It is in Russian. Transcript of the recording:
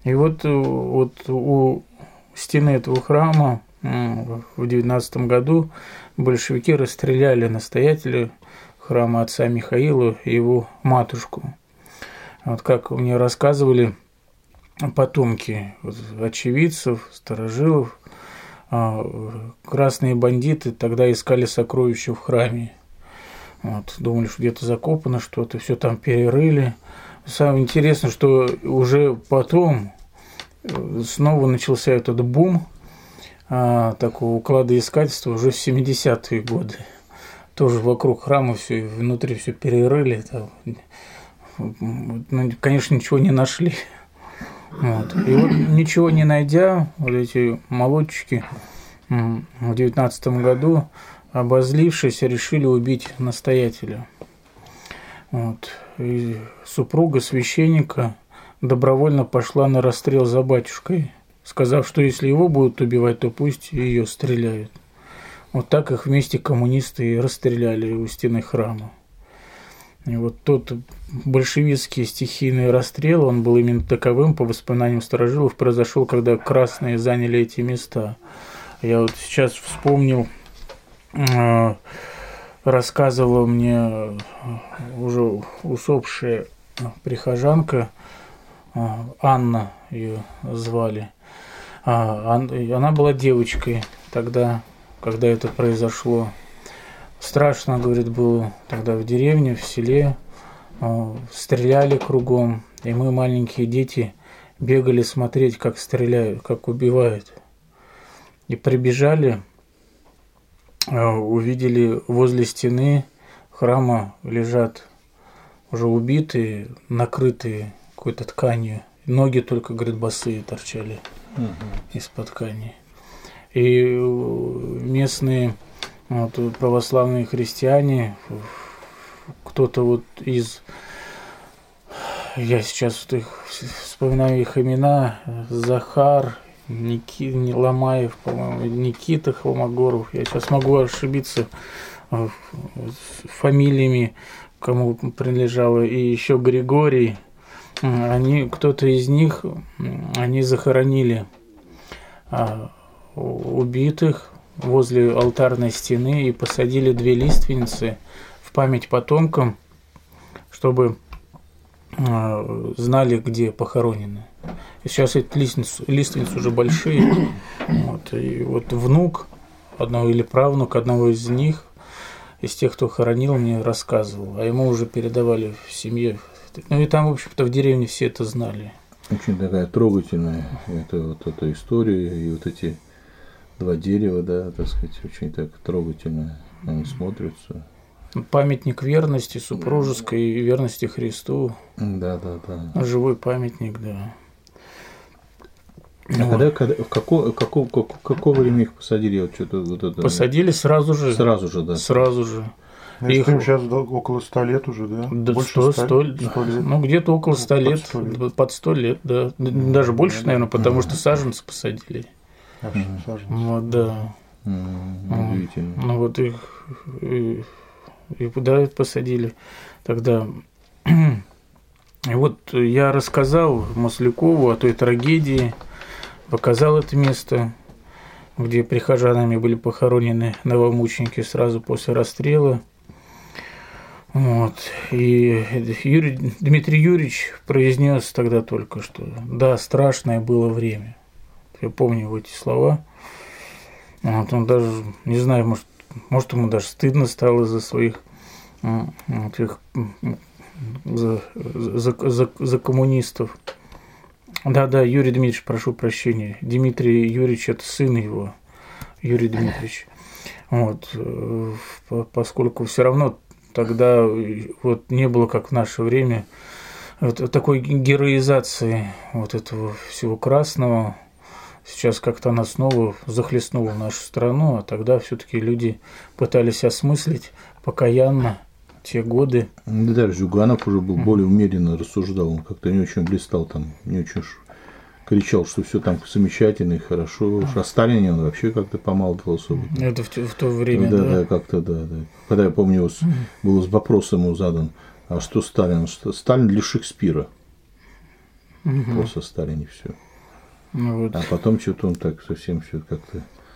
И вот у стены этого храма в 19 году большевики расстреляли настоятеля храма отца Михаила и его матушку. Вот как мне рассказывали потомки очевидцев, старожилов, красные бандиты тогда искали сокровища в храме. Вот, думали, что где-то закопано что-то, все там перерыли. Самое интересное, что уже потом снова начался этот бум такого кладоискательства уже в 70-е годы. Тоже вокруг храма все, внутри все перерыли. Там, конечно, ничего не нашли. Вот. И вот ничего не найдя, вот эти молодчики в 19 году, обозлившись, решили убить настоятеля. Вот. И супруга священника добровольно пошла на расстрел за батюшкой, сказав, что если его будут убивать, то пусть ее стреляют. Вот так их вместе коммунисты и расстреляли у стены храма. И вот тот большевистский стихийный расстрел, он был именно таковым, по воспоминаниям старожилов, произошел, когда красные заняли эти места. Я вот сейчас вспомнил, рассказывала мне уже усопшая прихожанка, Анна ее звали. Она была девочкой тогда, когда это произошло. Страшно, говорит, было тогда в деревне, в селе, стреляли кругом, и мы, маленькие дети, бегали смотреть, как стреляют, как убивают. И прибежали, увидели возле стены храма лежат уже убитые, накрытые какой-то тканью. Ноги только, говорит, босые торчали из-под ткани. И местные православные христиане, кто-то вот из, я сейчас вот их вспоминаю их имена, Захар, Ломаев, по-моему, Никита Холмогоров, я сейчас могу ошибиться фамилиями, кому принадлежало, и еще Григорий, кто-то из них, они захоронили убитых возле алтарной стены и посадили 2 лиственницы в память потомкам, чтобы знали, где похоронены. И сейчас эти лиственницы уже большие. Вот, и вот внук одного или правнук одного из них, из тех, кто хоронил, мне рассказывал, а ему уже передавали в семье. Ну и там, в общем-то, в деревне все это знали. Очень такая трогательная эта история, и вот эти 2 дерева, да, так сказать, очень так трогательно они смотрятся. Памятник верности супружеской и верности Христу. Да. Живой памятник, да. А какого время их посадили? Вот что-то вот это. Посадили сразу же. Сразу же, да. Сразу же. Их сейчас около 100 лет уже, да? Больше 100 лет. Ну, где-то около 100 лет. Под 100 лет, да. Даже больше, наверное, потому что саженцы посадили. Вот, да. Удивительно. Ну, вот их и куда посадили тогда. И вот я рассказал Маслякову о той трагедии, показал это место, где прихожанами были похоронены новомученики сразу после расстрела. Вот. И Дмитрий Юрьевич произнес тогда только, что да, страшное было время. Я помню эти слова. Вот он даже, не знаю, может ему даже стыдно стало за своих за коммунистов. Да, Юрий Дмитриевич, прошу прощения. Дмитрий Юрьевич – это сын его, Юрий Дмитриевич. Вот. Поскольку все равно тогда вот не было, как в наше время, вот такой героизации вот этого всего красного. Сейчас как-то она снова захлестнула нашу страну, а тогда все-таки люди пытались осмыслить покаянно те годы. Да, даже Зюганов уже был более умеренно рассуждал, он как-то не очень блистал там, не очень кричал, что все там замечательно и хорошо. А Сталине он вообще как-то помалкивался. Это в то время, да? Как-то, да. Когда я помню, был вопрос ему задан, а что Сталин? Сталин для Шекспира. после Сталина все. Вот. А потом что-то он так совсем все как-то